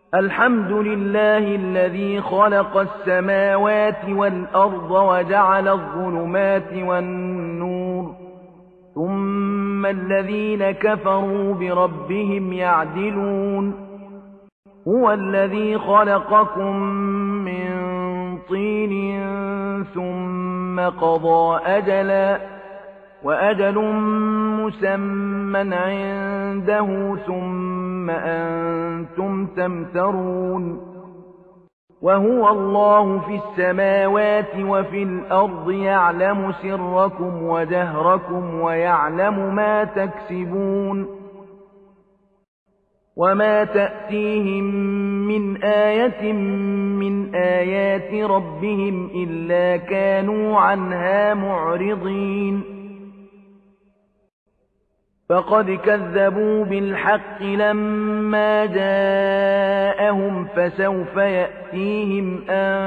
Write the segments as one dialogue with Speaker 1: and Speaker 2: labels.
Speaker 1: الحمد لله الذي خلق السماوات والأرض وجعل الظلمات والنور ثم الذين كفروا بربهم يعدلون هو الذي خلقكم من طين ثم قضى أجلا وأجل مسمى عنده ثم أنتم تمترون وهو الله في السماوات وفي الأرض يعلم سركم وجهركم ويعلم ما تكسبون وما تأتيهم من آية من آيات ربهم إلا كانوا عنها معرضين فقد كذبوا بالحق لما جاءهم فسوف يأتيهم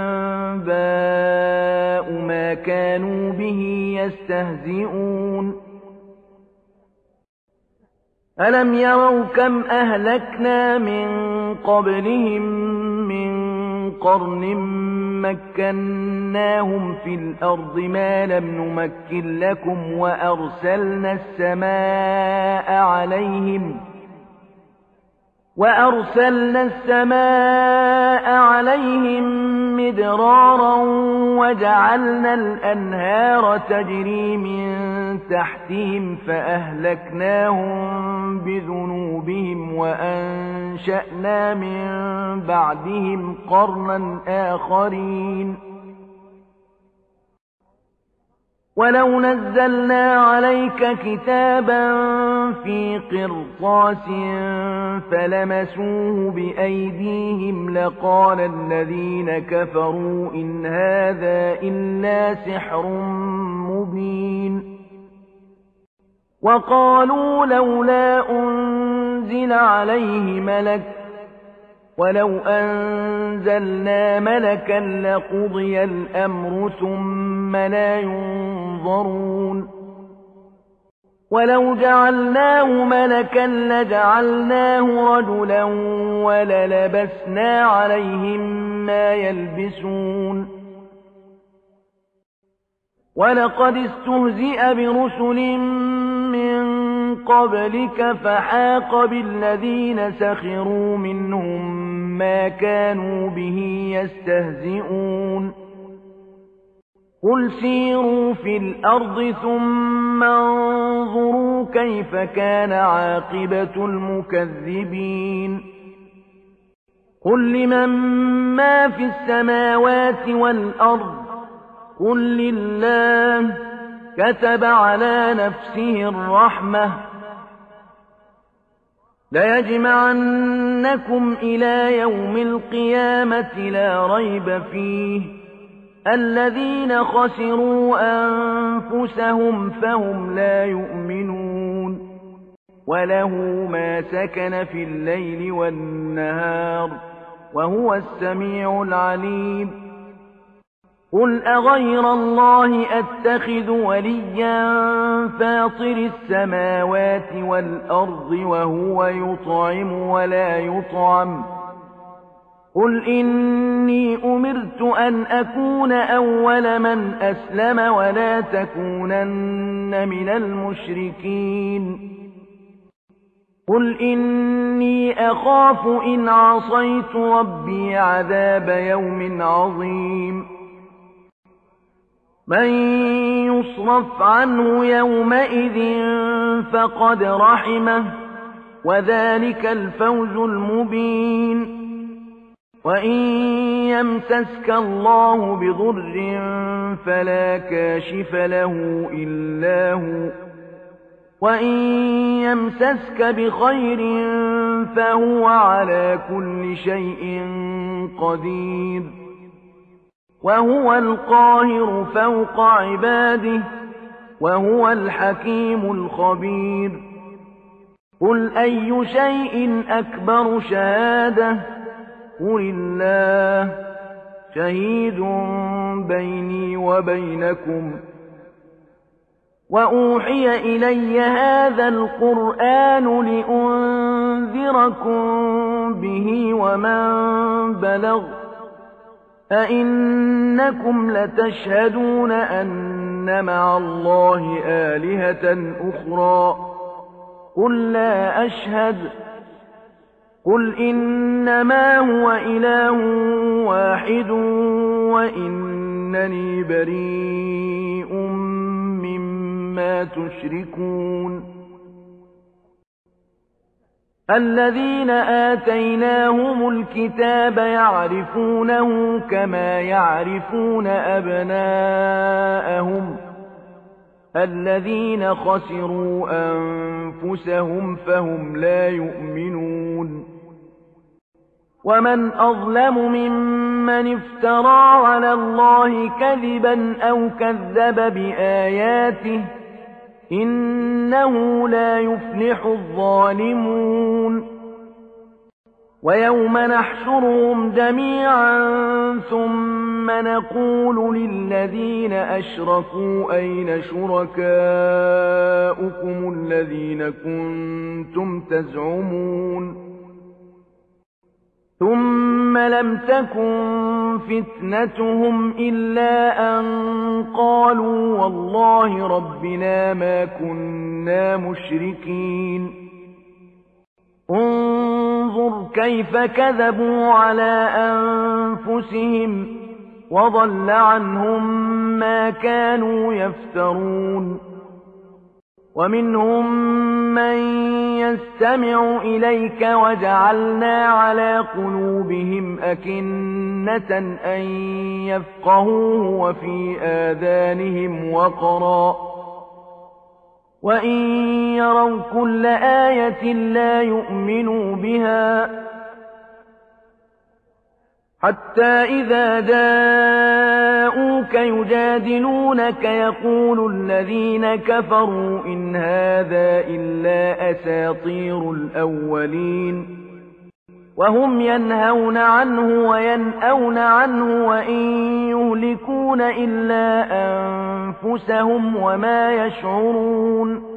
Speaker 1: أنباء ما كانوا به يستهزئون ألم يروا كم أهلكنا من قبلهم من قرن مكناهم في الأرض ما لم نمكن لكم وأرسلنا السماء عليهم مدرارا وجعلنا الأنهار تجري من تحتهم فأهلكناهم بذنوبهم وأنشأنا من بعدهم قرنا آخرين ولو نزلنا عليك كتابا في قرطاس فلمسوه بأيديهم لقال الذين كفروا إن هذا إلا سحر مبين وقالوا لولا أنزل عليه ملك ولو أنزلنا ملكا لقضي الأمر ثم لا ينظرون ولو جعلناه ملكا لجعلناه رجلا وللبسنا عليهم ما يلبسون ولقد استهزئ برسل من قبلك فحاق بالذين سخروا منهم ما كانوا به يستهزئون قل سيروا في الأرض ثم انظروا كيف كان عاقبة المكذبين قل لمن ما في السماوات والأرض قل لله كتب على نفسه الرحمة ليجمعنكم إلى يوم القيامة لا ريب فيه الذين خسروا أنفسهم فهم لا يؤمنون وله ما سكن في الليل والنهار وهو السميع العليم قل أغير الله أتخذ وليا فاطر السماوات والأرض وهو يطعم ولا يطعم قل إني أمرت أن أكون أول من أسلم ولا تكونن من المشركين قل إني أخاف إن عصيت ربي عذاب يوم عظيم من يصرف عنه يومئذ فقد رحمه وذلك الفوز المبين وإن يمسسك الله بضر فلا كاشف له إلا هو وإن يمسسك بخير فهو على كل شيء قدير وهو القاهر فوق عباده وهو الحكيم الخبير قل أي شيء أكبر شهادة قل الله شهيد بيني وبينكم وأوحي إلي هذا القرآن لأنذركم به ومن بلغ أئنكم لتشهدون أن مع الله آلهة أخرى قل لا أشهد قل إنما هو إله واحد وإنني بريء مما تشركون الذين آتيناهم الكتاب يعرفونه كما يعرفون أبناءهم الذين خسروا أنفسهم فهم لا يؤمنون ومن أظلم ممن افترى على الله كذبا أو كذب بآياته إنه لا يفلح الظالمون ويوم نحشرهم جميعا ثم نقول للذين أشركوا أين شركاؤكم الذين كنتم تزعمون ثم لم تكن فتنتهم إلا أن قالوا والله ربنا ما كنا مشركين انظر كيف كذبوا على أنفسهم وضل عنهم ما كانوا يفترون ومنهم من يستمع إليك وجعلنا على قلوبهم أكنة أن يفقهوه وفي آذانهم وقرا وإن يروا كل آية لا يؤمنوا بها حتى إذا جاءوك يجادلونك يقول الذين كفروا إن هذا إلا أساطير الأولين وهم ينهون عنه وينأون عنه وإن يهلكون إلا أنفسهم وما يشعرون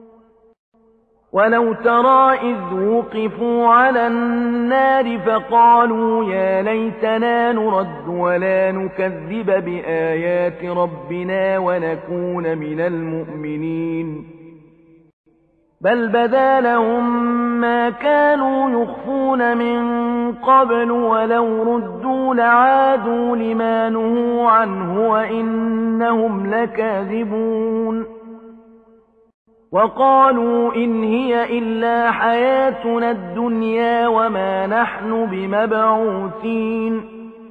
Speaker 1: ولو ترى إذ وقفوا على النار فقالوا يا ليتنا نرد ولا نكذب بآيات ربنا ونكون من المؤمنين بل بدا لهم ما كانوا يخفون من قبل ولو ردوا لعادوا لما نهوا عنه وإنهم لكاذبون وقالوا إن هي إلا حياتنا الدنيا وما نحن بمبعوثين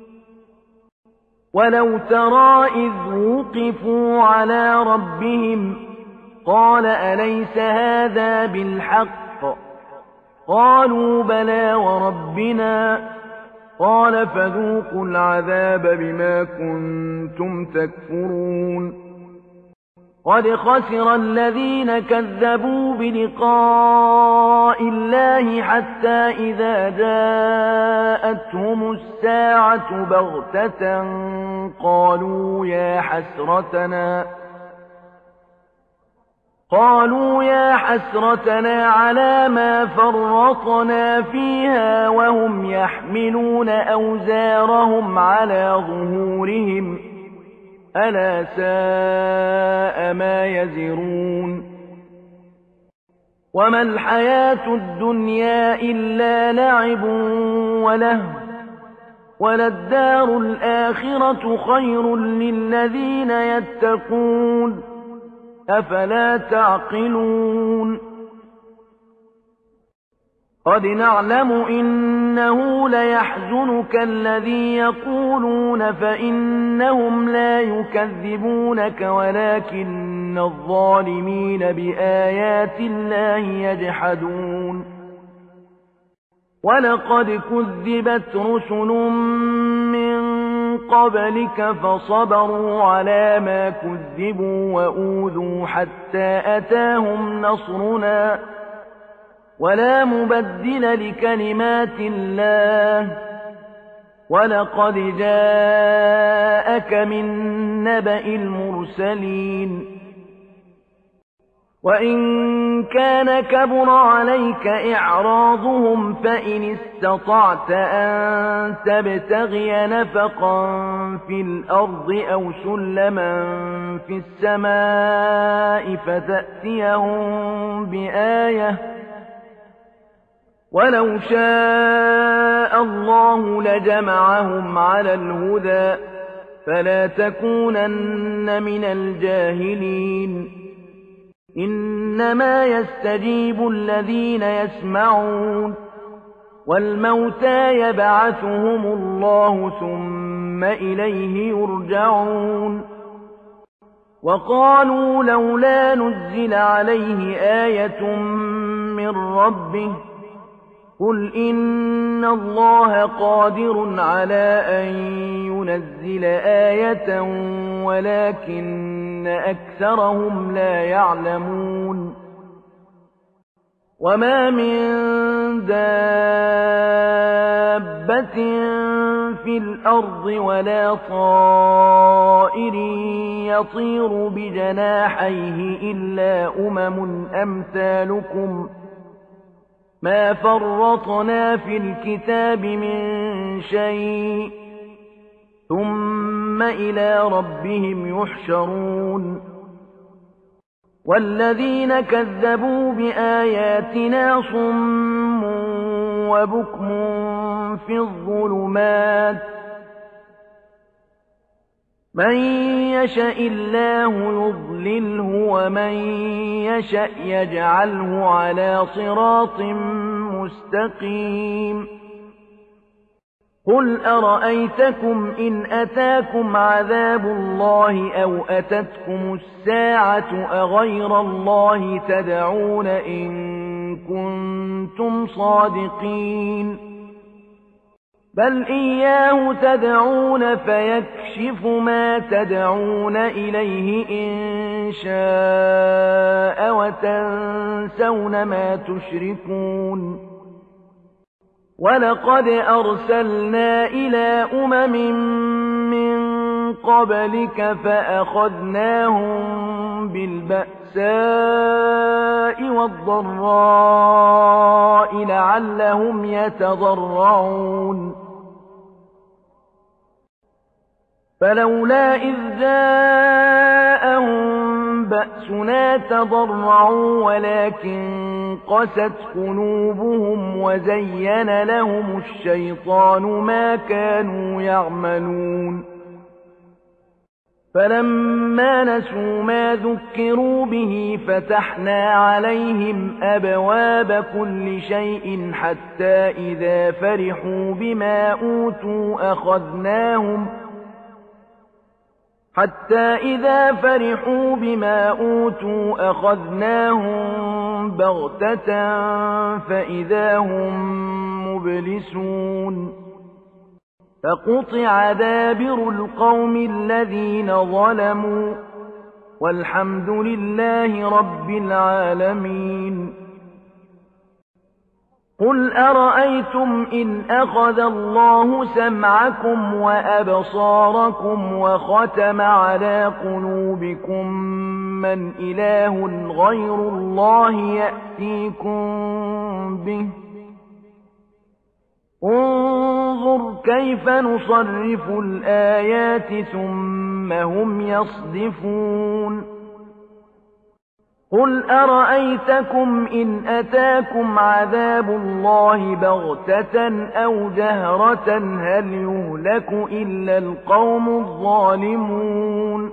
Speaker 1: ولو ترى إذ وقفوا على ربهم قال أليس هذا بالحق قالوا بلى وربنا قال فذوقوا العذاب بما كنتم تكفرون قد خسر الذين كذبوا بلقاء الله حتى إذا جاءتهم الساعة بغتة قالوا يا حسرتنا على ما فرطنا فيها وهم يحملون أوزارهم على ظهورهم ألا ساء ما يزرون وما الحياة الدنيا إلا لعب ولهو وللدار الآخرة خير للذين يتقون أفلا تعقلون قد نعلم إنه ليحزنك الذي يقولون فإنهم لا يكذبونك ولكن الظالمين بآيات الله يجحدون ولقد كذبت رسل من قبلك فصبروا على ما كذبوا وأوذوا حتى أتاهم نصرنا ولا مبدل لكلمات الله ولقد جاءك من نبأ المرسلين وإن كان كبر عليك إعراضهم فإن استطعت أن تبتغي نفقا في الأرض أو سلما في السماء فتأتيهم بآية ولو شاء الله لجمعهم على الهدى فلا تكونن من الجاهلين إنما يستجيب الذين يسمعون والموتى يبعثهم الله ثم إليه يرجعون وقالوا لولا نزل عليه آية من ربه قل إن الله قادر على أن ينزل آية ولكن أكثرهم لا يعلمون وما من دابة في الأرض ولا طائر يطير بجناحيه إلا أمثالكم ما فرطنا في الكتاب من شيء ثم إلى ربهم يحشرون والذين كذبوا بآياتنا صم وبكم في الظلمات من يشاء الله يضلله ومن يشاء يجعله على صراط مستقيم قل أرأيتكم إن أتاكم عذاب الله أو أتتكم الساعة أغير الله تدعون إن كنتم صادقين بل إياه تدعون فيكشف ما تدعون إليه إن شاء وتنسون ما تشركون ولقد أرسلنا إلى من قبلك فأخذناهم بالبأساء والضراء لعلهم يتضرعون فلولا إذ جاءهم بأسنا تضرعوا ولكن قست قلوبهم وزين لهم الشيطان ما كانوا يعملون فلما نسوا ما ذكروا به فتحنا عليهم أبواب كل شيء حتى إذا فرحوا بما أوتوا أخذناهم بغتة فإذا هم مبلسون فقطع دابر القوم الذين ظلموا والحمد لله رب العالمين قل أرأيتم إن أخذ الله سمعكم وأبصاركم وختم على قلوبكم من إله غير الله يأتيكم به انظر كيف نصرف الآيات ثم هم يصدفون قل أرأيتكم إن أتاكم عذاب الله بغتة أو جهرة هل يهلك إلا القوم الظالمون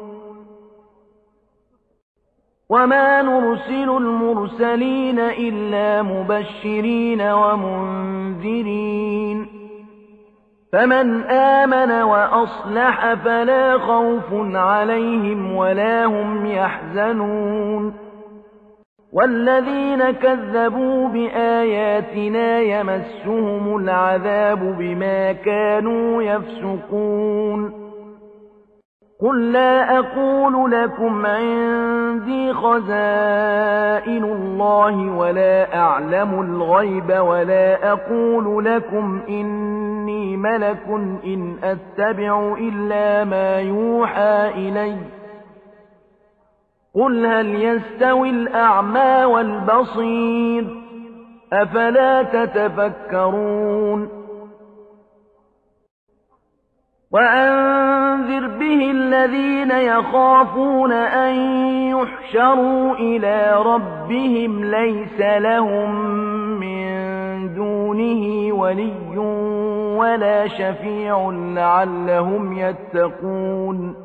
Speaker 1: وما نرسل المرسلين إلا مبشرين ومنذرين فمن آمن وأصلح فلا خوف عليهم ولا هم يحزنون والذين كذبوا بآياتنا يمسهم العذاب بما كانوا يفسقون قل لا أقول لكم عندي خزائن الله ولا أعلم الغيب ولا أقول لكم إني ملك إن أتبع إلا ما يوحى إلي قل هل يستوي الأعمى والبصير أفلا تتفكرون وأنذر به الذين يخافون أن يحشروا إلى ربهم ليس لهم من دونه ولي ولا شفيع لعلهم يتقون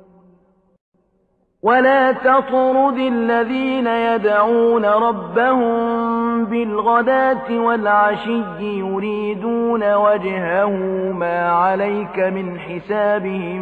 Speaker 1: ولا تطرد الذين يدعون ربهم بالغداة والعشي يريدون وجهه ما عليك من حسابهم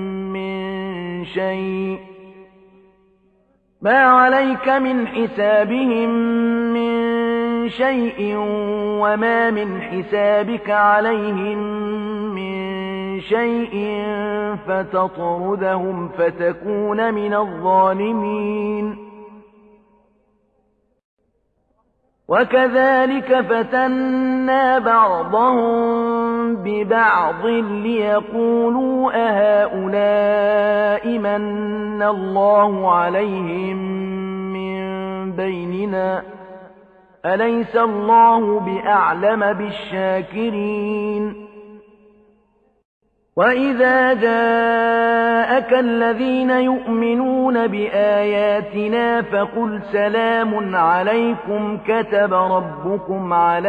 Speaker 1: من شيء وما من حسابك عليهم من شيء فتطردهم فتكون من الظالمين وكذلك فتنا بعضهم ببعض ليقولوا أهؤلاء من الله عليهم من بيننا أليس الله بأعلم بالشاكرين وإذا جاءك الذين يؤمنون بآياتنا فقل سلام عليكم كتب ربكم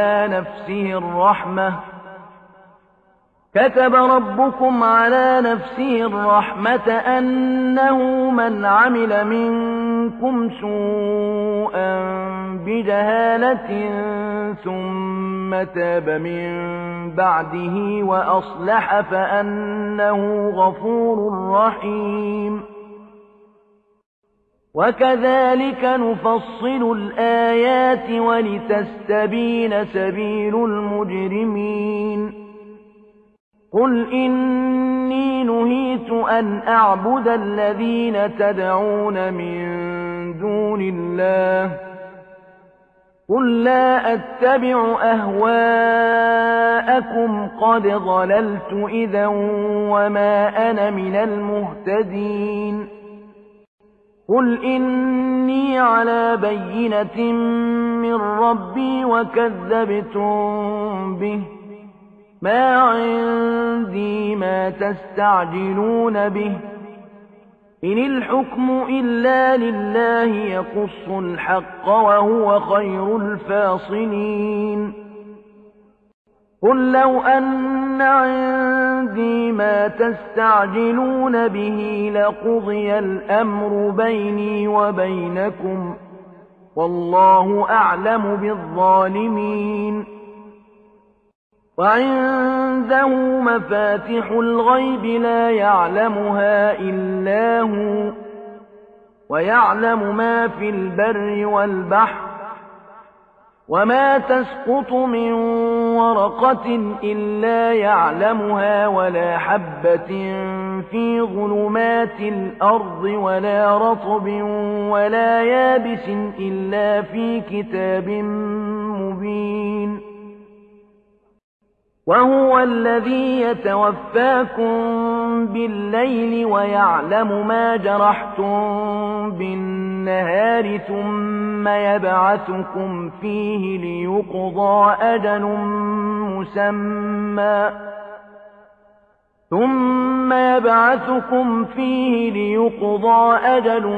Speaker 1: على نفسه الرحمة أنه من عمل منكم سوءا بجهالة ثم تاب من بعده وأصلح فأنه غفور رحيم وكذلك نفصل الآيات ولتستبين سبيل المجرمين قل إني نهيت أن أعبد الذين تدعون من دون الله قل لا أتبع أهواءكم قد ضللت إذا وما أنا من المهتدين قل إني على بينة من ربي وكذبتم به ما عندي ما تستعجلون به إن الحكم إلا لله يقص الحق وهو خير الفاصلين قل لو أن عندي ما تستعجلون به لقضي الأمر بيني وبينكم والله أعلم بالظالمين وعنده مفاتح الغيب لا يعلمها إلا هو ويعلم ما في البر والبحر وما تسقط من ورقة إلا يعلمها ولا حبة في ظلمات الأرض ولا رطب ولا يابس إلا في كتاب مبين وهو الذي يتوفاكم بالليل ويعلم ما جرحتم بالنهار ثم يبعثكم فيه ليقضى أجل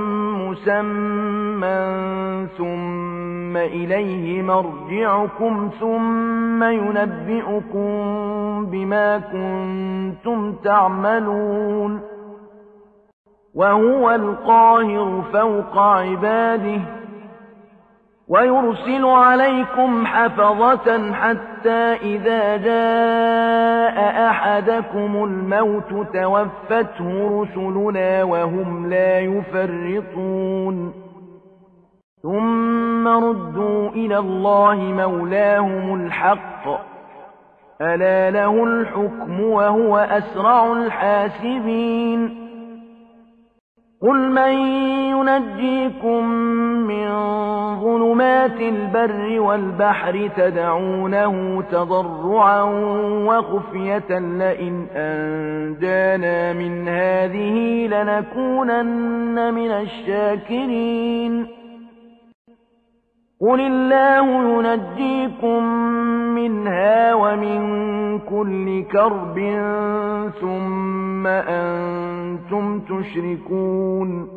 Speaker 1: مسمى ثم إليه مرجعكم ثم ينبئكم بما كنتم تعملون وهو القاهر فوق عباده ويرسل عليكم حفظة حتى إذا جاء أحدكم الموت توفته رسلنا وهم لا يفرطون ثم ردوا إلى الله مولاهم الحق ألا له الحكم وهو أسرع الحاسبين قل من ينجيكم من ظلمات البر والبحر تدعونه تضرعا وخفية لئن أنجانا من هذه لنكونن من الشاكرين قل الله ينجيكم منها ومن كل كرب ثم أنتم تشركون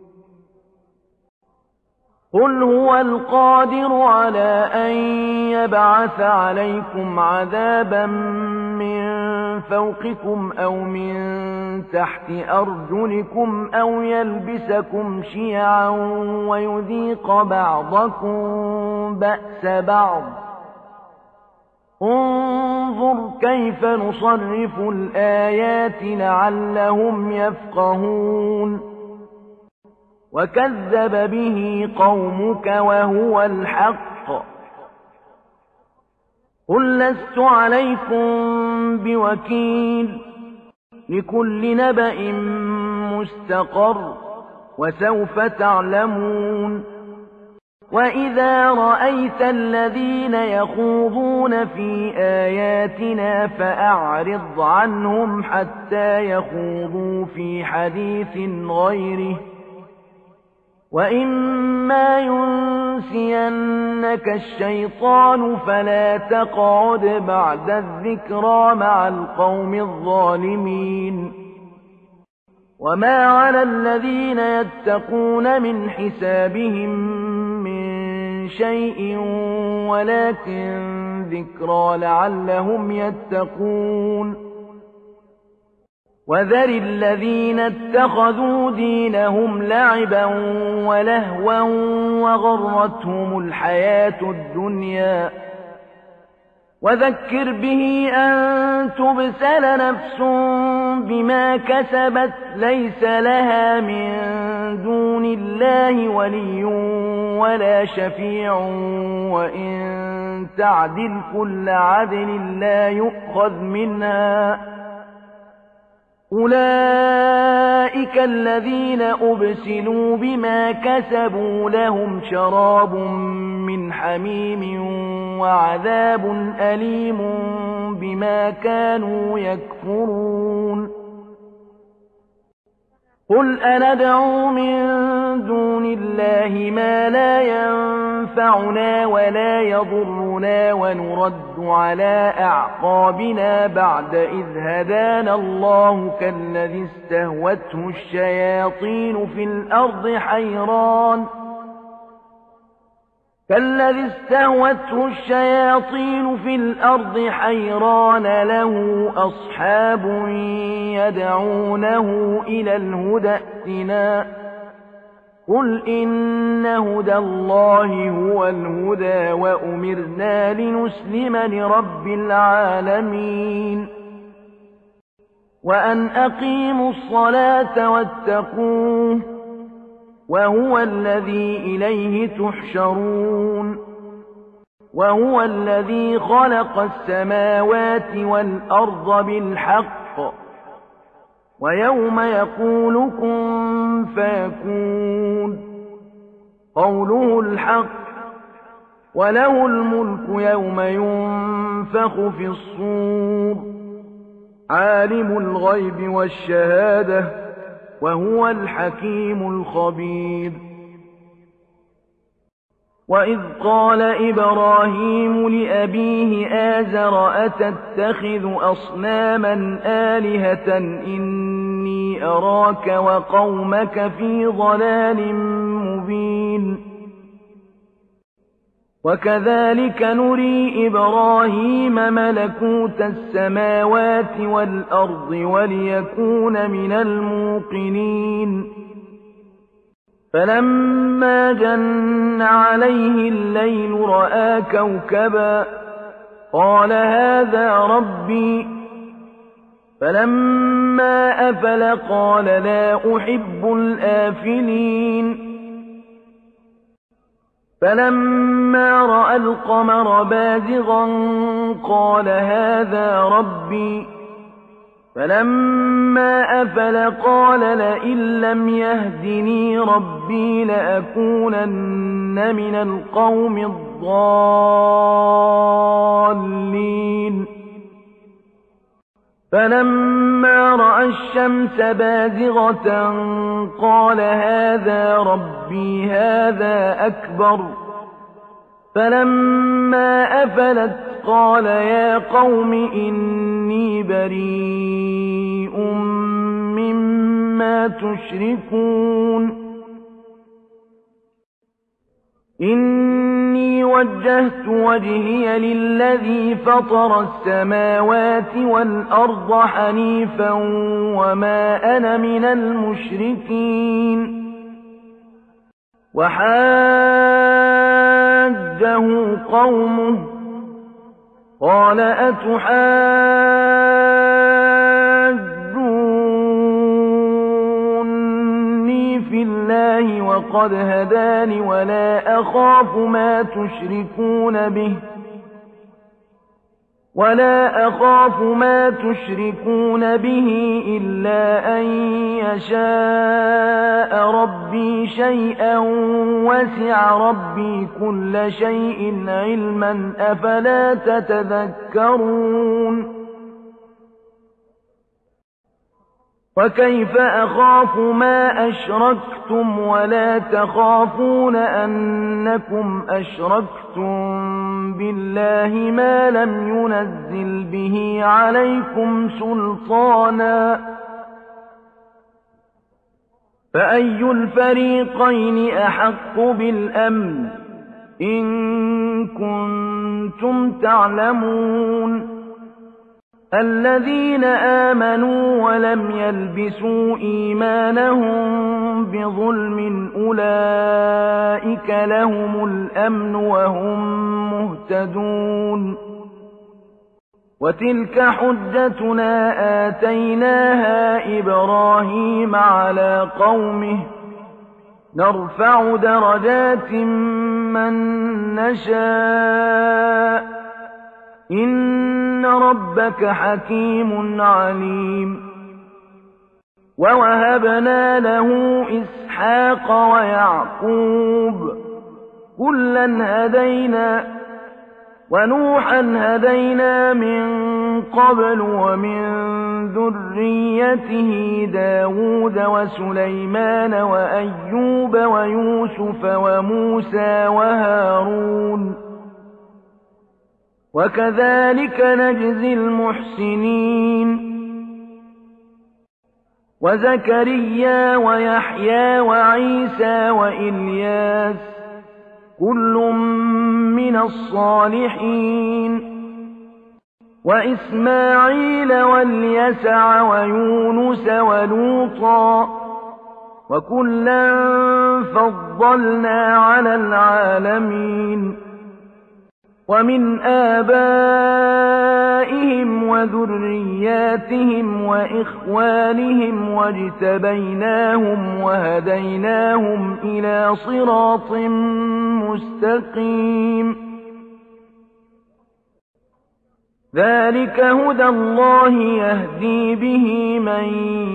Speaker 1: قل هو القادر على أن يبعث عليكم عذابا من فوقكم أو من تحت أرجلكم أو يلبسكم شيعا ويذيق بعضكم بأس بعض انظر كيف نصرف الآيات لعلهم يفقهون وكذب به قومك وهو الحق قل لست عليكم بوكيل لكل نبأ مستقر وسوف تعلمون وإذا رأيت الذين يخوضون في آياتنا فأعرض عنهم حتى يخوضوا في حديث غيره وإما ينسينك الشيطان فلا تقعد بعد الذكرى مع القوم الظالمين وما على الذين يتقون من حسابهم من شيء ولكن ذكرى لعلهم يتقون وذر الذين اتخذوا دينهم لعبا ولهوا وغرتهم الحياة الدنيا وذكر به أن تبسل نفس بما كسبت ليس لها من دون الله ولي ولا شفيع وإن تعدل كل عدل لا يؤخذ منها أولئك الذين أبسلوا بما كسبوا لهم شراب من حميم وعذاب أليم بما كانوا يكفرون قل أندعو من دون الله ما لا ينفعنا ولا يضرنا ونرد على أعقابنا بعد إذ هدانا الله كالذي استهوته الشياطين في الأرض حيران له أصحاب يدعونه إلى الهدى ائتنا قل إن هدى الله هو الهدى وأمرنا لنسلم لرب العالمين وأن أقيموا الصلاة واتقوه وهو الذي إليه تحشرون وهو الذي خلق السماوات والأرض بالحق ويوم يقول كن فيكون قوله الحق وله الملك يوم ينفخ في الصور عالم الغيب والشهادة وهو الحكيم الخبير وإذ قال إبراهيم لأبيه آزر أتتخذ أصناما آلهة إني أراك وقومك في ضلال مبين وكذلك نري إبراهيم ملكوت السماوات والأرض وليكون من الموقنين فلما جن عليه الليل رأى كوكبا قال هذا ربي فلما أفل قال لا أحب الآفلين فلما رأى القمر بازغا قال هذا ربي فلما أفل قال لئن لم يهدني ربي لأكونن من القوم الضالين فلما رأى الشمس بازغة قال هذا ربي هذا أكبر فلما أفلت قال يا قوم إني بريء مما تشركون إني وجهت وجهي للذي فطر السماوات والأرض حنيفا وما أنا من المشركين وحاجه قومه قال أتحاجوني في الله وقد هداني ولا أخاف ما تشركون به إلا أن يشاء ربي شيئا وسع ربي كل شيء علما أفلا تتذكرون وكيف أخاف ما أشركتم ولا تخافون أنكم أشركتم بالله ما لم ينزل به عليكم سلطانا فأي الفريقين أحق بالأمن إن كنتم تعلمون الذين آمنوا ولم يلبسوا إيمانهم بظلم أولئك لهم الأمن وهم مهتدون وتلك حجتنا آتيناها إبراهيم على قومه نرفع درجات من نشاء إن ربك حكيم عليم ووهبنا له إسحاق ويعقوب كلا هدينا ونوحا هدينا من قبل ومن ذريته داود وسليمان وأيوب ويوسف وموسى وهارون وكذلك نجزي المحسنين وزكريا ويحيى وعيسى وإلياس كل من الصالحين وإسماعيل واليسع ويونس ولوطا وكلا فضلنا على العالمين ومن آبائهم وذرياتهم وإخوانهم واجتبيناهم وهديناهم إلى صراط مستقيم ذلك هدى الله يهدي به من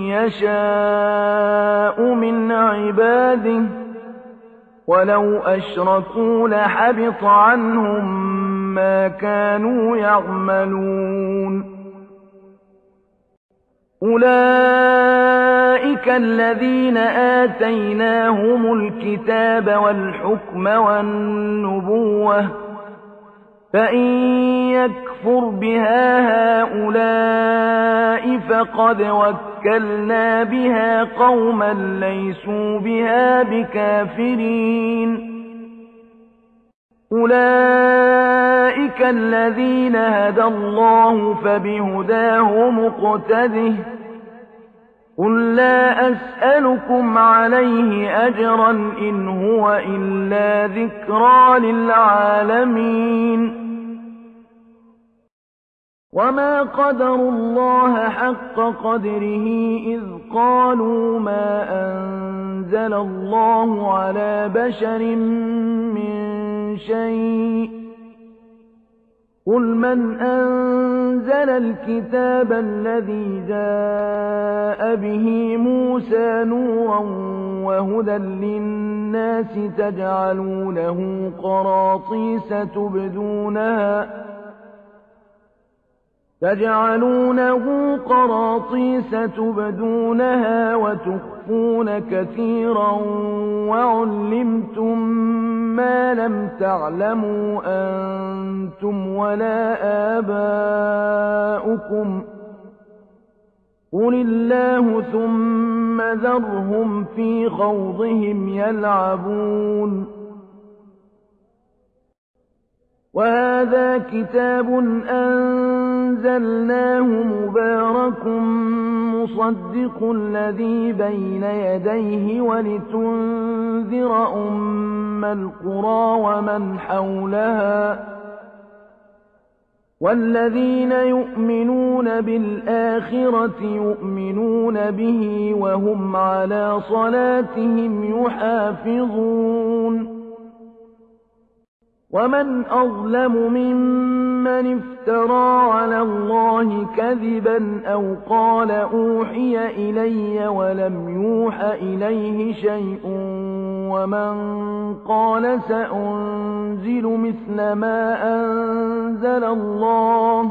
Speaker 1: يشاء من عباده ولو أشركوا لحبط عنهم ما كانوا يعملون أولئك الذين آتيناهم الكتاب والحكم والنبوة فإن يكفر بها هؤلاء فقد وكلنا بها قوما ليسوا بها بكافرين أولئك الذين هدى الله فبهداه مقتده قل لا أسألكم عليه أجرا إن هو إلا ذكرى للعالمين وما قدروا الله حق قدره إذ قالوا ما أنزل الله على بشر من شيء قل من أنزل الكتاب الذي جاء به موسى نورا وهدى للناس تجعلونه قراطيس تبدونها وتخفون كثيرا وعلمتم ما لم تعلموا أنتم ولا آباؤكم قل الله ثم ذرهم في خوضهم يلعبون وهذا كتاب أنزلناه مبارك مصدق الذي بين يديه ولتنذر أم القرى ومن حولها والذين يؤمنون بالآخرة يؤمنون به وهم على صلاتهم يحافظون ومن أظلم ممن افترى على الله كذبا أو قال أوحي إلي ولم يوح إليه شيء ومن قال سأنزل مثل ما أنزل الله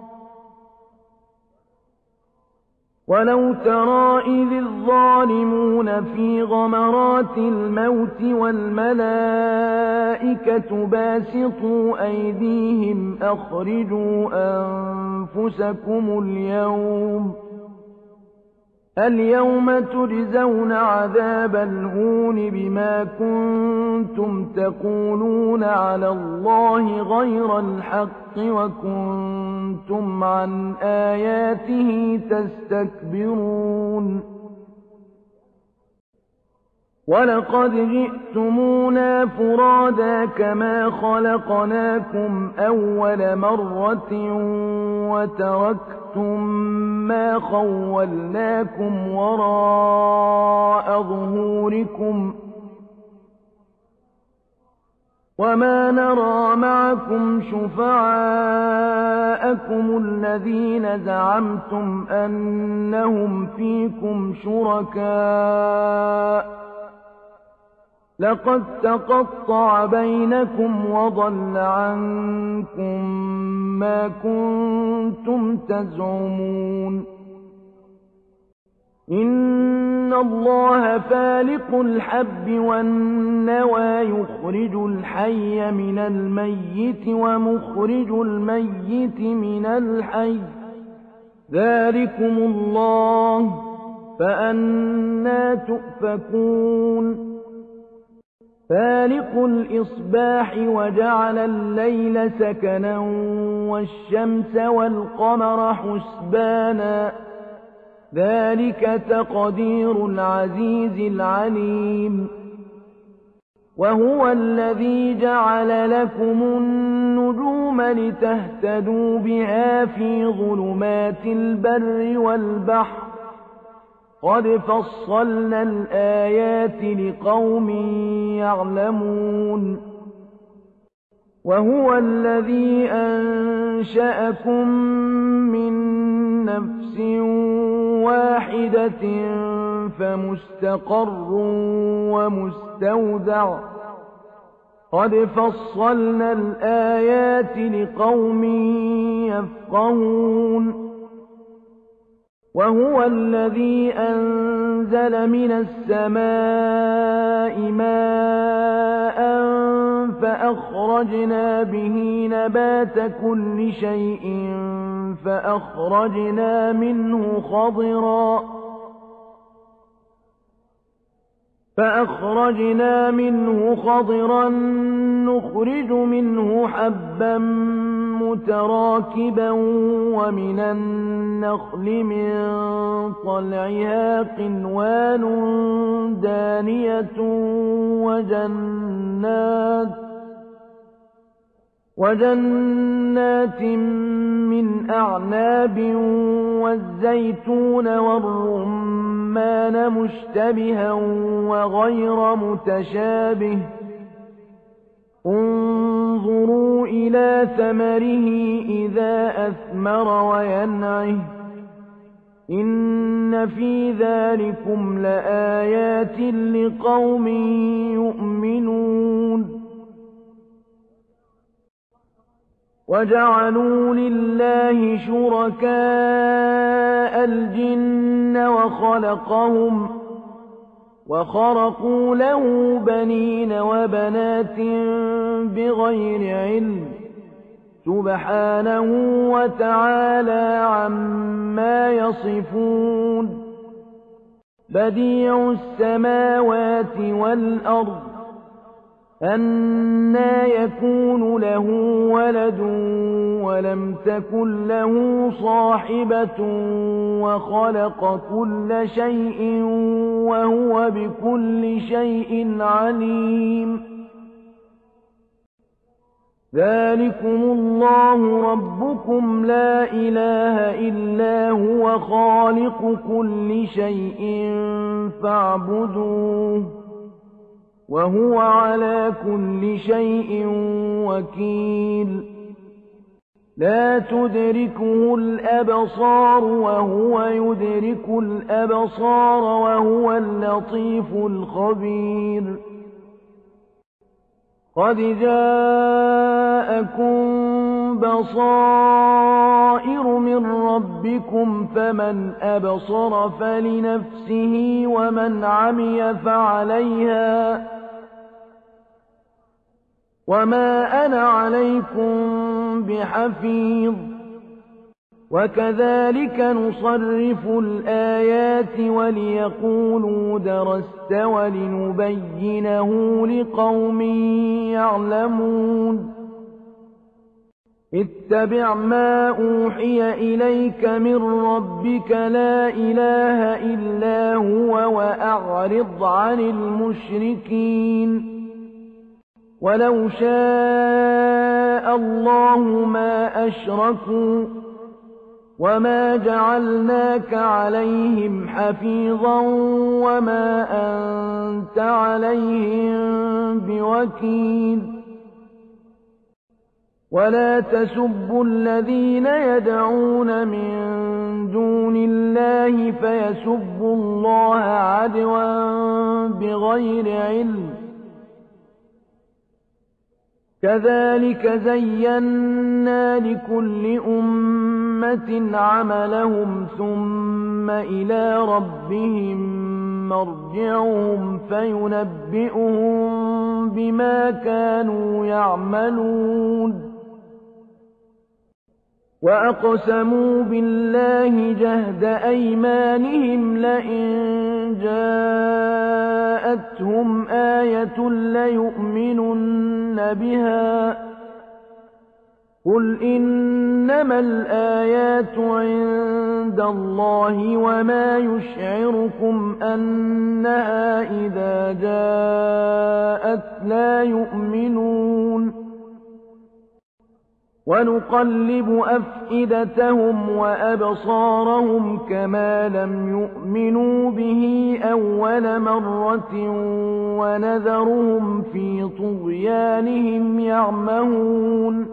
Speaker 1: ولو ترى إذ الظالمون في غمرات الموت والملائكة باسطوا أيديهم أخرجوا أنفسكم اليوم تجزون عذاب الهون بما كنتم تقولون على الله غير الحق وكنتم عن آياته تستكبرون ولقد جئتمونا فرادا كما خلقناكم أول مرة وتركتم ما خولناكم وراء ظهوركم وما نرى معكم شفعاءكم الذين زعمتم أنهم فيكم شركاء لقد تقطع بينكم وضل عنكم ما كنتم تزعمون إن الله فالق الحب والنوى يخرج الحي من الميت ومخرج الميت من الحي ذلكم الله فأنى تؤفكون فالق الإصباح وجعل الليل سكنا والشمس والقمر حسبانا ذلك تقدير العزيز العليم وهو الذي جعل لكم النجوم لتهتدوا بها في ظلمات البر والبحر قد فصلنا الآيات لقوم يعلمون وهو الذي أنشأكم من نفس واحدة فمستقر ومستودع قد فصلنا الآيات لقوم يفقهون وهو الذي أنزل من السماء ماء فأخرجنا به نبات كل شيء فأخرجنا منه خضرا نخرج منه حبا متراكبا ومن النخل من طلعها قنوان دانية وجنات من أعناب والزيتون والرمان مشتبها وغير متشابه انظروا إلى ثمره إذا أثمر وينعه إن في ذلكم لآيات لقوم يؤمنون وجعلوا لله شركاء الجن وخرقوا له بنين وبنات بغير علم سبحانه وتعالى عما يصفون بديع السماوات والأرض أنى يكون له ولد ولم تكن له صاحبة وخلق كل شيء وهو بكل شيء عليم ذلكم الله ربكم لا إله إلا هو خالق كل شيء فاعبدوه وهو على كل شيء وكيل لا تدركه الأبصار وهو يدرك الأبصار وهو اللطيف الخبير قد جاءكم بصائر من ربكم فمن أبصر فلنفسه ومن عمي فعليها وما أنا عليكم بحفيظ وكذلك نصرف الآيات وليقولوا درست ولنبينه لقوم يعلمون اتبع ما أوحي إليك من ربك لا إله إلا هو وأعرض عن المشركين ولو شاء الله ما أشركوا وما جعلناك عليهم حفيظا وما أنت عليهم بوكيل ولا تسبوا الذين يدعون من دون الله فيسبوا الله عدوا بغير علم كذلك زينا لكل أمة عملهم ثم إلى ربهم مرجعهم فينبئهم بما كانوا يعملون وأقسموا بالله جهد أيمانهم لئن جاءتهم آية ليؤمنن بها قل إنما الآيات عند الله وما يشعركم أنها إذا جاءت لا يؤمنون ونقلب أفئدتهم وأبصارهم كما لم يؤمنوا به أول مرة ونذرهم في طغيانهم يعمهون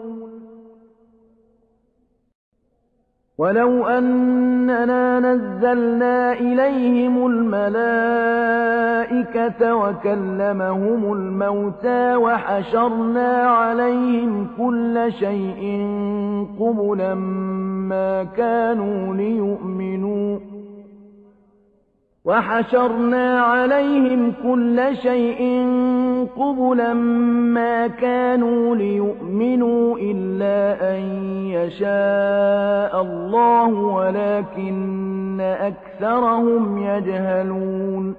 Speaker 1: ولو أننا نزلنا إليهم الملائكة وكلمهم الموتى وحشرنا عليهم كل شيء قبلا ما كانوا ليؤمنوا إلا أن يشاء الله ولكن أكثرهم يجهلون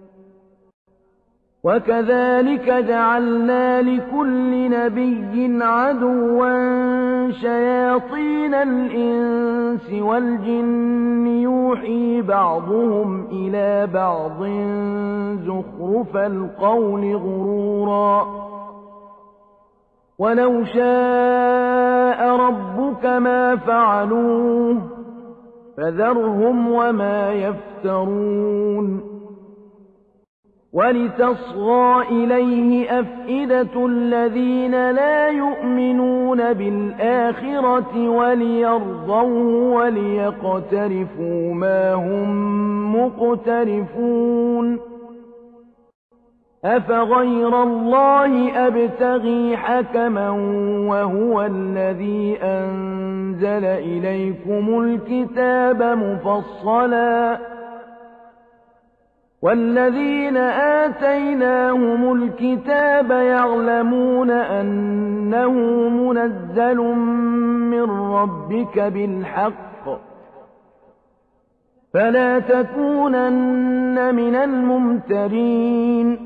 Speaker 1: وكذلك جعلنا لكل نبي عدوا شياطين الإنس والجن يوحي بعضهم إلى بعض زخرف القول غرورا ولو شاء ربك ما فعلوه فذرهم وما يفترون ولتصغى إليه أفئدة الذين لا يؤمنون بالآخرة وليرضوه وليقترفوا ما هم مقترفون أفغير الله أبتغي حكما وهو الذي أنزل إليكم الكتاب مفصلا والذين آتيناهم الكتاب يعلمون أنه منزل من ربك بالحق فلا تكونن من الممترين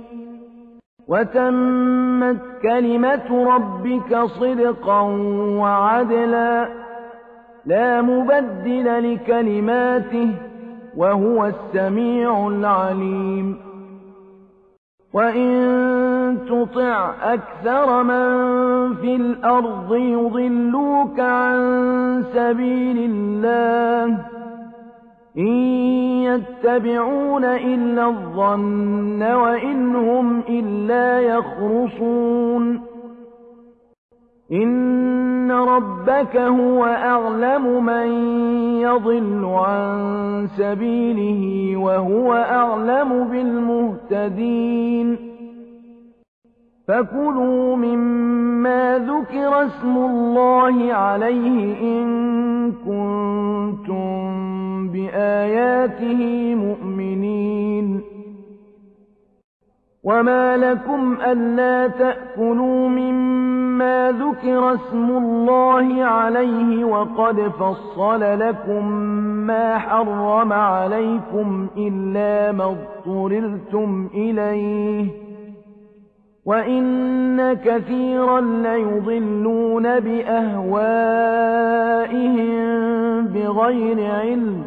Speaker 1: وتمت كلمة ربك صدقا وعدلا لا مبدل لكلماته وهو السميع العليم وإن تطع أكثر من في الأرض يضلوك عن سبيل الله إن يتبعون إلا الظن وإن هم إلا يخرصون إن ربك هو أعلم من يضل عن سبيله وهو أعلم بالمهتدين فكلوا مما ذكر اسم الله عليه إن كنتم بآياته مؤمنين وما لكم ألا تأكلوا مما ذكر اسم الله عليه وقد فصل لكم ما حرم عليكم إلا ما اضطررتم إليه وإن كثيرا ليضلون بأهوائهم بغير علم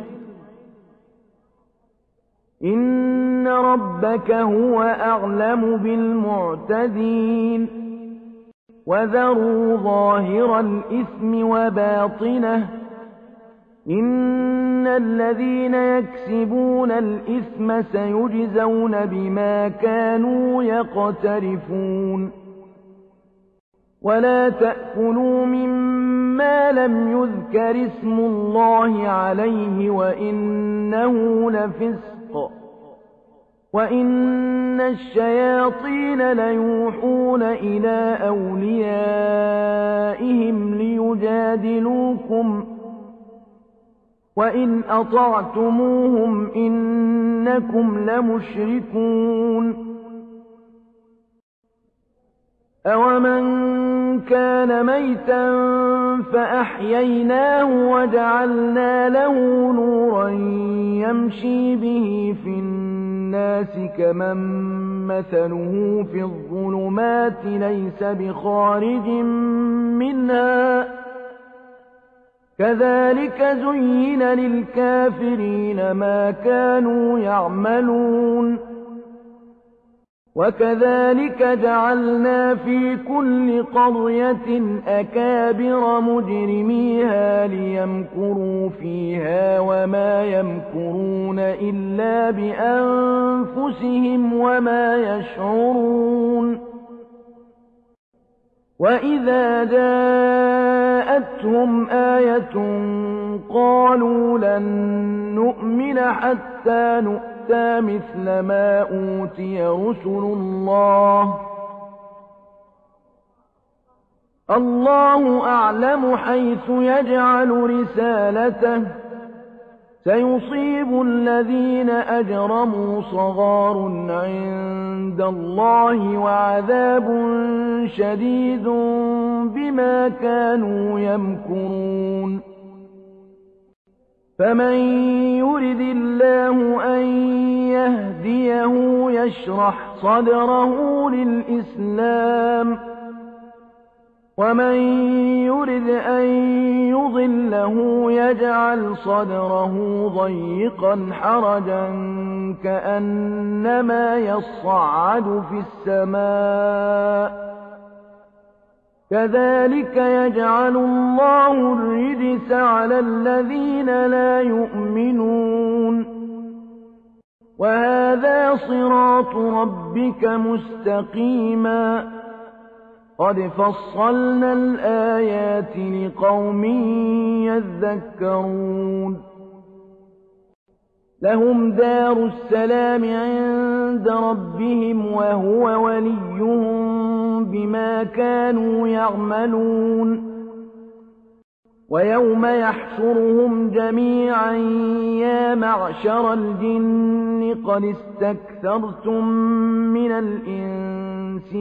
Speaker 1: إن ربك هو أعلم بالمعتدين وذروا ظاهر الإثم وباطنه إن الذين يكسبون الإثم سيجزون بما كانوا يقترفون ولا تأكلوا مما لم يذكر اسم الله عليه وإنه لفسق وإن الشياطين ليوحون إلى أوليائهم ليجادلوكم وإن أطعتموهم إنكم لمشركون أومن كان ميتا فأحييناه وجعلنا له نورا يمشي به في الناس كمن مثله في الظلمات ليس بخارج منها كذلك زين للكافرين ما كانوا يعملون وكذلك جعلنا في كل قرية أكابر مجرميها ليمكروا فيها وما يمكرون إلا بأنفسهم وما يشعرون وإذا جاءتهم آية قالوا لن نؤمن حتى نؤمن مثل ما أوتي رسل الله أعلم حيث يجعل رسالته سيصيب الذين أجرموا صغار عند الله وعذاب شديد بما كانوا يمكرون فمن يرد الله أن يهديه يشرح صدره للإسلام ومن يرد أن يضله يجعل صدره ضيقا حرجا كأنما يصعد في السماء كذلك يجعل الله الرجس على الذين لا يؤمنون وهذا صراط ربك مستقيما قد فصلنا الآيات لقوم يذكرون لهم دار السلام عند ربهم وهو وليهم بما كانوا يعملون ويوم يحشرهم جميعا يا معشر الجن قد استكثرتم من الإنس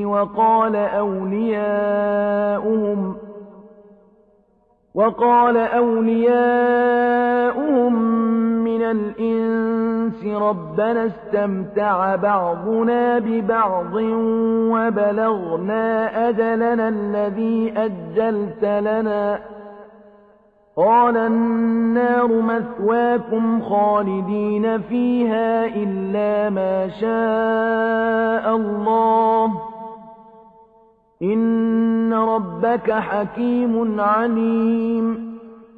Speaker 1: وقال أولياؤهم من الإنس ربنا استمتع بعضنا ببعض وبلغنا أجلنا الذي أجلت لنا قال النار مثواكم خالدين فيها إلا ما شاء الله إن ربك حكيم عليم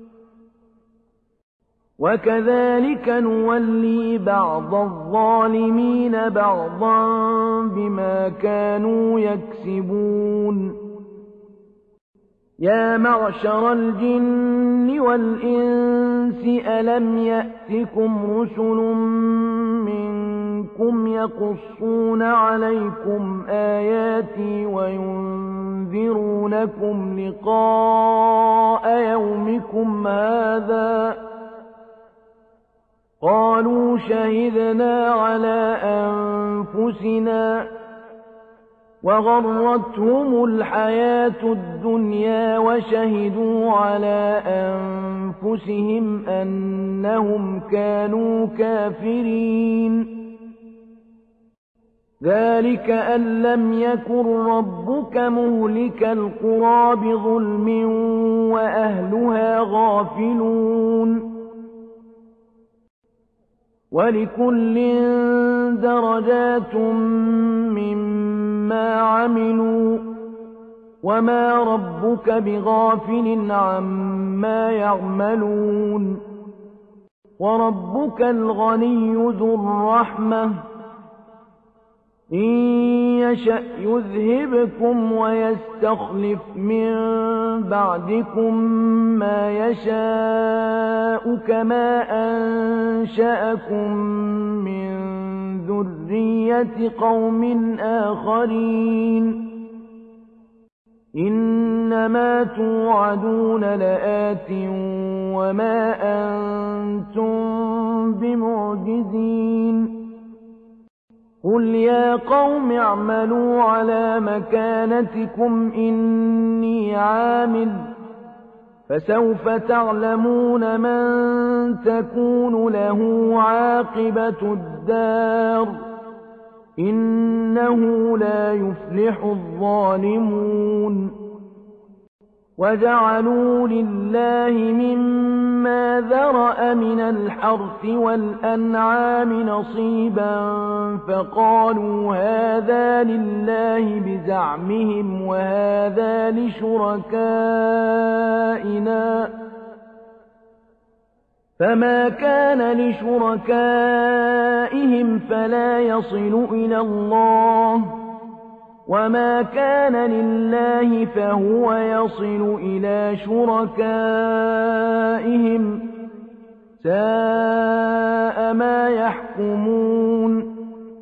Speaker 1: وكذلك نولي بعض الظالمين بعضا بما كانوا يكسبون يا معشر الجن والإنس ألم يأتكم رسل منكم يقصون عليكم آياتي وينذرونكم لقاء يومكم هذا قالوا شهدنا على أنفسنا وغرتهم الحياة الدنيا وشهدوا على أنفسهم أنهم كانوا كافرين ذلك أن لم يكن ربك مهلك القرى بظلم وأهلها غافلون ولكل درجات مما عملوا وما ربك بغافل عما يعملون وربك الغني ذو الرحمة إن يشأ يذهبكم ويستخلف من بعدكم ما يشاء كما أنشأكم من ذرية قوم آخرين إنما توعدون لآت وما أنتم بمعجزين قل يا قوم اعملوا على مكانتكم إني عامل فسوف تعلمون من تكون له عاقبة الدار إنه لا يفلح الظالمون وجعلوا لله مما ذرأ من الحرث والأنعام نصيبا فقالوا هذا لله بزعمهم وهذا لشركائنا فما كان لشركائهم فلا يصل إلى الله وما كان لله فهو يصل إلى شركائهم ساء ما يحكمون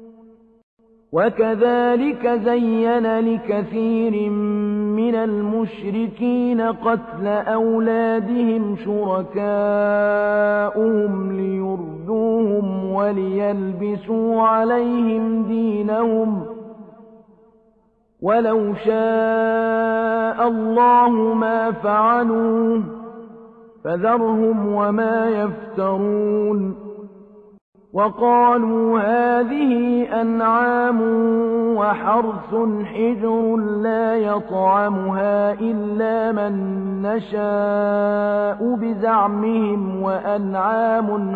Speaker 1: وكذلك زين لكثير من المشركين قتل أولادهم شركاؤهم ليردوهم وليلبسوا عليهم دينهم ولو شاء الله ما فعلوه فذرهم وما يفترون وقالوا هذه أنعام وحرث حجر لا يطعمها إلا من نشاء بزعمهم وأنعام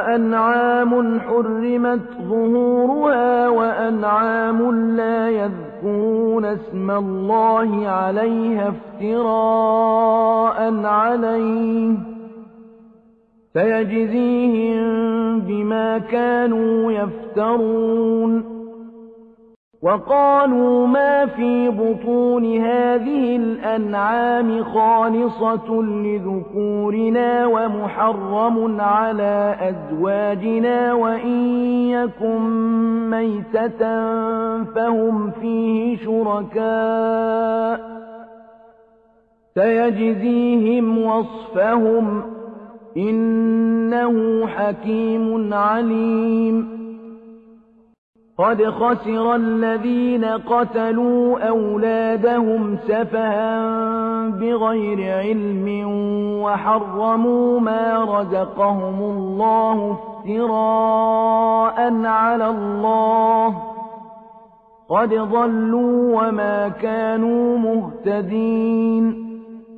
Speaker 1: حرمت ظهورها وأنعام لا يذكرون يذكرون اسم الله عليها افتراء عليه سيجزيهم بما كانوا يفترون. وقالوا ما في بطون هذه الأنعام خالصة لذكورنا ومحرم على أزواجنا وإن يكن ميتة فهم فيه شركاء سيجزيهم وصفهم إنه حكيم عليم. قد خسر الذين قتلوا أولادهم سفها بغير علم وحرموا ما رزقهم الله افتراء على الله قد ضلوا وما كانوا مهتدين.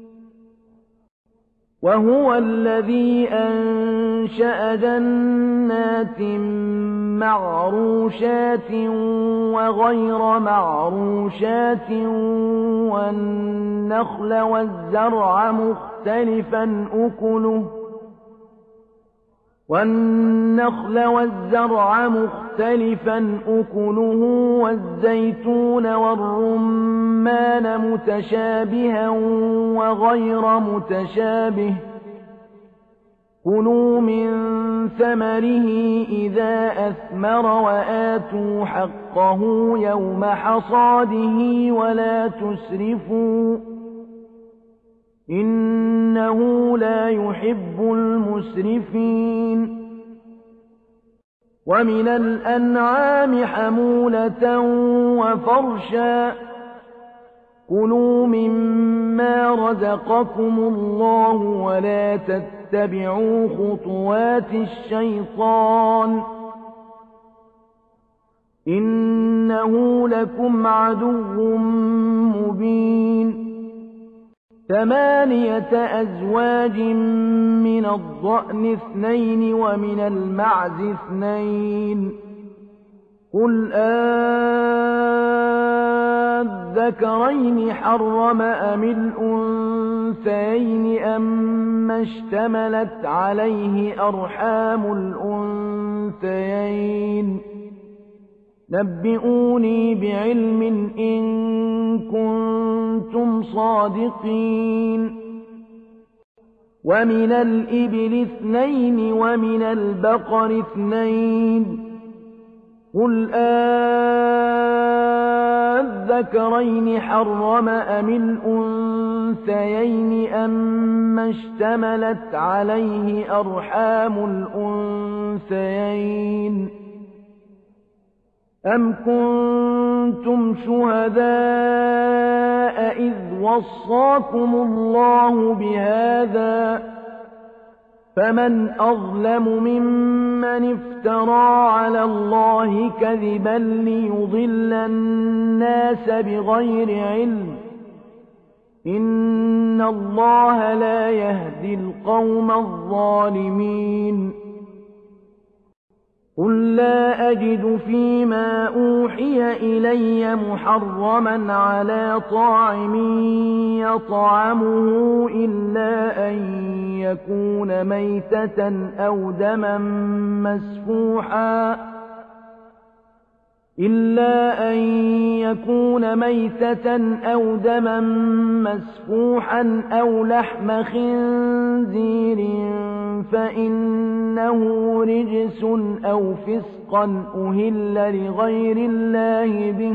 Speaker 1: وهو الذي أنشأ جنات معروشات وغير معروشات والنخل والزرع مختلفا أكله والزيتون والرمان متشابها وغير متشابه كلوا من ثمره إذا أثمر وآتوا حقه يوم حصاده ولا تسرفوا إنه لا يحب المسرفين. ومن الأنعام حمولة وفرشا كلوا مما رزقكم الله ولا تتبعوا خطوات الشيطان إنه لكم عدو مبين. 8 أزواج من الضأن 2 ومن المعز 2 قل الذكرين حرم أم الأنثيين أما اشتملت عليه أرحام الأنثيين نبئوني بعلم إن كنتم صادقين. ومن الإبل 2 ومن البقر 2 قل الذكرين حرم أم الأنثيين أما اشتملت عليه أرحام الأنثيين أم كنتم شهداء إذ وصاكم الله بهذا فمن أظلم ممن افترى على الله كذبا ليضل الناس بغير علم إن الله لا يهدي القوم الظالمين. قل لا أجد فيما أوحي إلي محرما على طاعم يطعمه إلا أن يكون ميتة أو دما مسفوحا أو لحم خنزير فإنه رجس أو فسقا أهل لغير الله به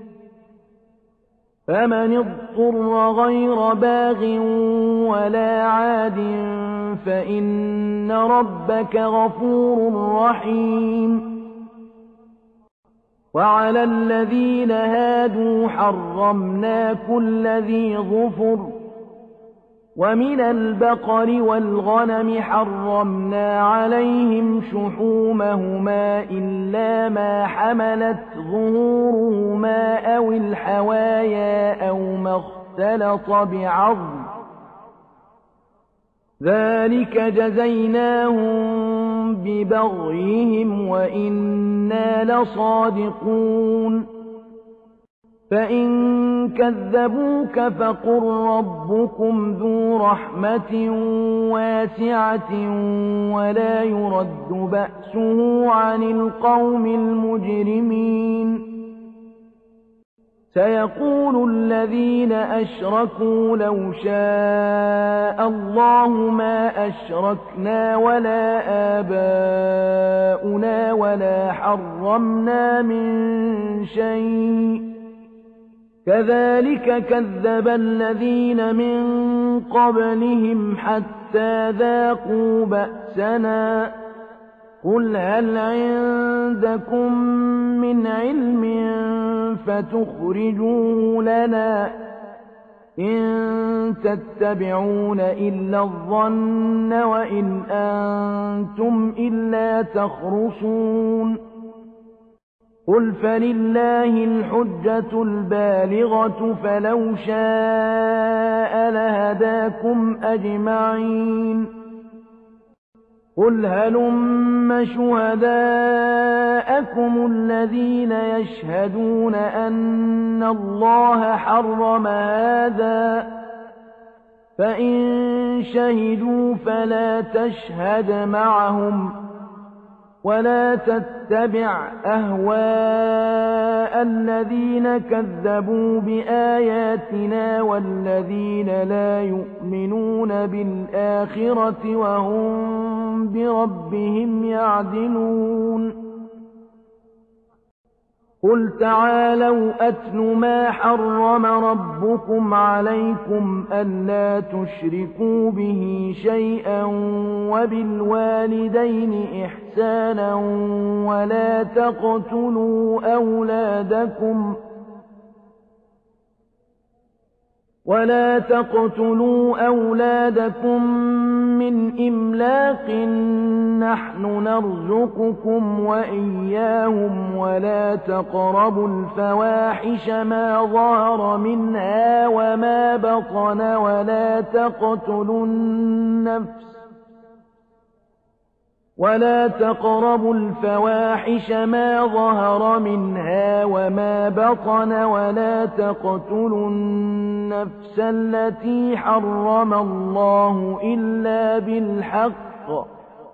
Speaker 1: فمن اضطر غير باغ ولا عاد فإن ربك غفور رحيم. وعلى الذين هادوا حرمنا كل ذي ظفر ومن البقر والغنم حرمنا عليهم شحومهما إلا ما حملت ظهورهما أو الحوايا أو ما اختلط بعظم ذلك جزيناهم ببغيهم وإنا لصادقون. فإن كذبوك فقل ربكم ذو رحمة واسعة ولا يرد بأسه عن القوم المجرمين سيقول الذين أشركوا لو شاء الله ما أشركنا ولا آباؤنا ولا حرمنا من شيء كذلك كذب الذين من قبلهم حتى ذاقوا بأسنا قل هل عندكم من علم فتخرجوه لنا إن تتبعون إلا الظن وإن أنتم إلا تخرصون قل فلله الحجة البالغة فلو شاء لهداكم أجمعين قل هلم شهداءكم الذين يشهدون أن الله حرم هذا فإن شهدوا فلا تشهد معهم ولا تتبع أهواء الذين كذبوا بآياتنا والذين لا يؤمنون بالآخرة وهم بربهم يعدلون قل تعالوا أتل ما حرم ربكم عليكم ألا تشركوا به شيئا وبالوالدين إحسانا ولا تقتلوا أولادكم من إملاق نحن نرزقكم وإياهم ولا تقربوا الفواحش ما ظهر منها وما بطن ولا تقربوا الفواحش ما ظهر منها وما بطن ولا تقتلوا النفس التي حرم الله إلا بالحق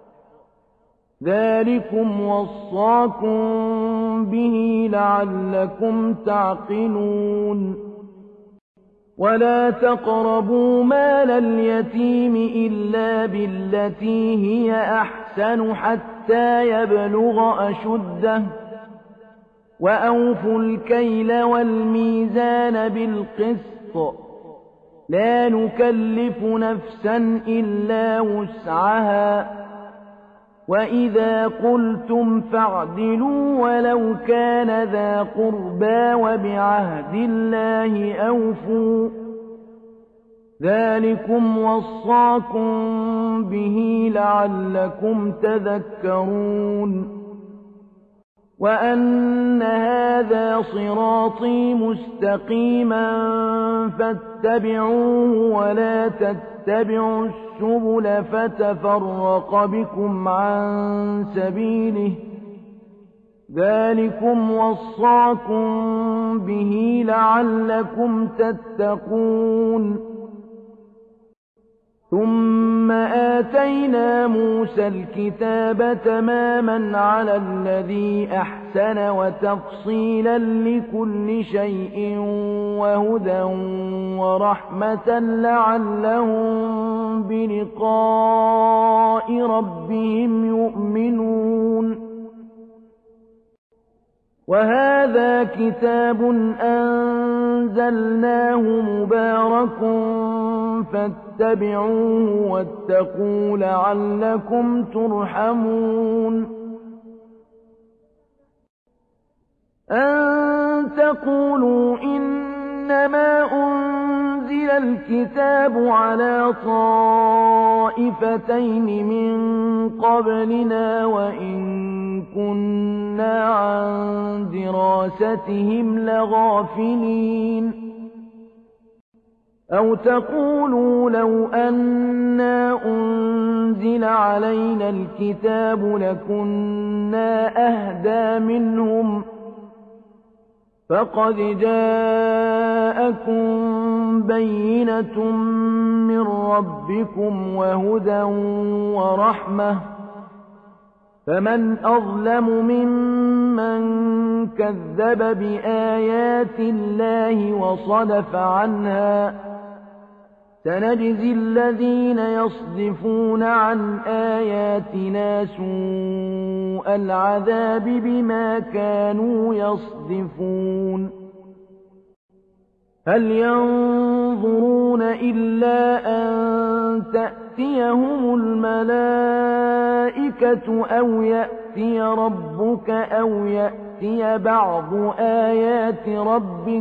Speaker 1: ذلكم وصاكم به لعلكم تعقلون ولا تقربوا مال اليتيم إلا بالتي هي أحسن حتى يبلغ أشده وأوفوا الكيل والميزان بالقسط لا نكلف نفسا إلا وسعها وإذا قلتم فاعدلوا ولو كان ذا قربى وبعهد الله أوفوا ذلكم وصاكم به لعلكم تذكرون وأن هذا صراطي مستقيما فاتبعوه ولا تتبعوا السبل فتفرق بكم عن سبيله ذلكم وصاكم به لعلكم تتقون ثم آتينا موسى الكتاب تماما على الذي أحسن وتفصيلا لكل شيء وهدى ورحمة لعلهم بلقاء ربهم يؤمنون وهذا كتاب أنزلناه مبارك فاتبعوه واتقوا لعلكم ترحمون أن تقولوا إنما أنزل الكتاب على طائفتين من قبلنا وإن كنا عن دراستهم لغافلين أو تقولوا لو أنا أنزل علينا الكتاب لكنا أهدى منهم فقد جاءكم بينة من ربكم وهدى ورحمة، فمن أظلم ممن كذب بآيات الله وصدف عنها. سنجزي الذين يصدفون عن آياتنا سوء العذاب بما كانوا يصدفون. هل ينظرون إلا أن تأتيهم الملائكة أو يأتي ربك أو يأتي بعض آيات ربك؟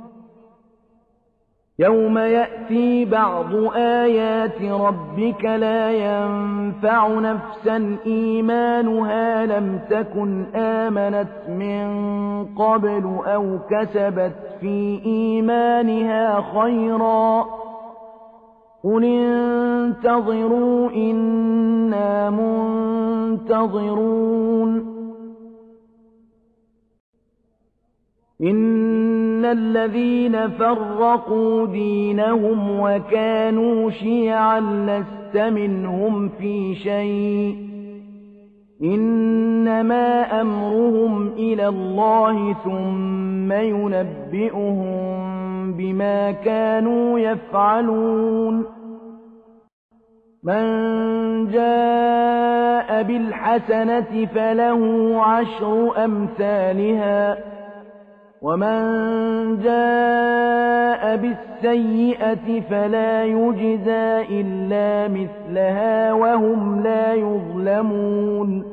Speaker 1: يوم يأتي بعض آيات ربك لا ينفع نفسا إيمانها لم تكن آمنت من قبل أو كسبت في إيمانها خيرا. قل انتظروا إنا منتظرون. إن الذين فرقوا دينهم وكانوا شيعا لست منهم في شيء، إنما أمرهم إلى الله ثم ينبئهم بما كانوا يفعلون. من جاء بالحسنة فله 10 أمثالها، ومن جاء بالسيئة فلا يجزى إلا مثلها وهم لا يظلمون.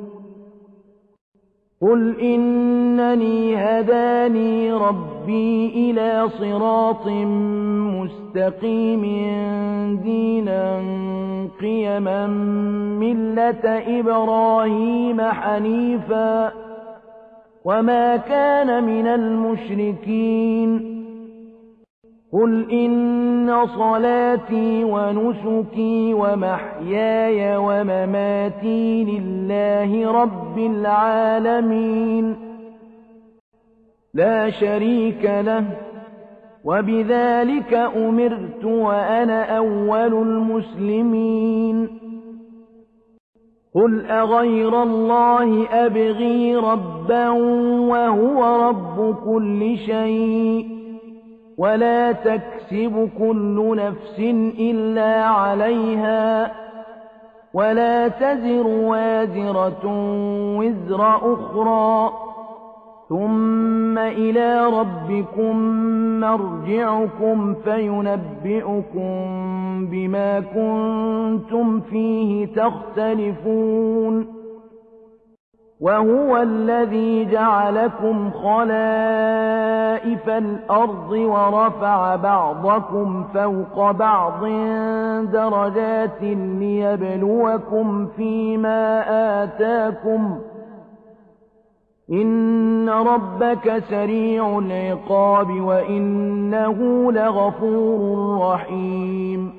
Speaker 1: قل إنني هداني ربي إلى صراط مستقيم دينا قيما ملة إبراهيم حنيفا وما كان من المشركين. قل إن صلاتي ونسكي ومحياي ومماتي لله رب العالمين لا شريك له، وبذلك أمرت وأنا أول المسلمين. قل أغير الله أبغي ربا وهو رب كل شيء، ولا تكسب كل نفس إلا عليها، ولا تزر وازرة وزر أخرى، ثم إلى ربكم مرجعكم فينبئكم بما كنتم فيه تختلفون. وهو الذي جعلكم خلائف الأرض ورفع بعضكم فوق بعض درجات ليبلوكم فيما آتاكم، إن ربك سريع العقاب وإنه لغفور رحيم.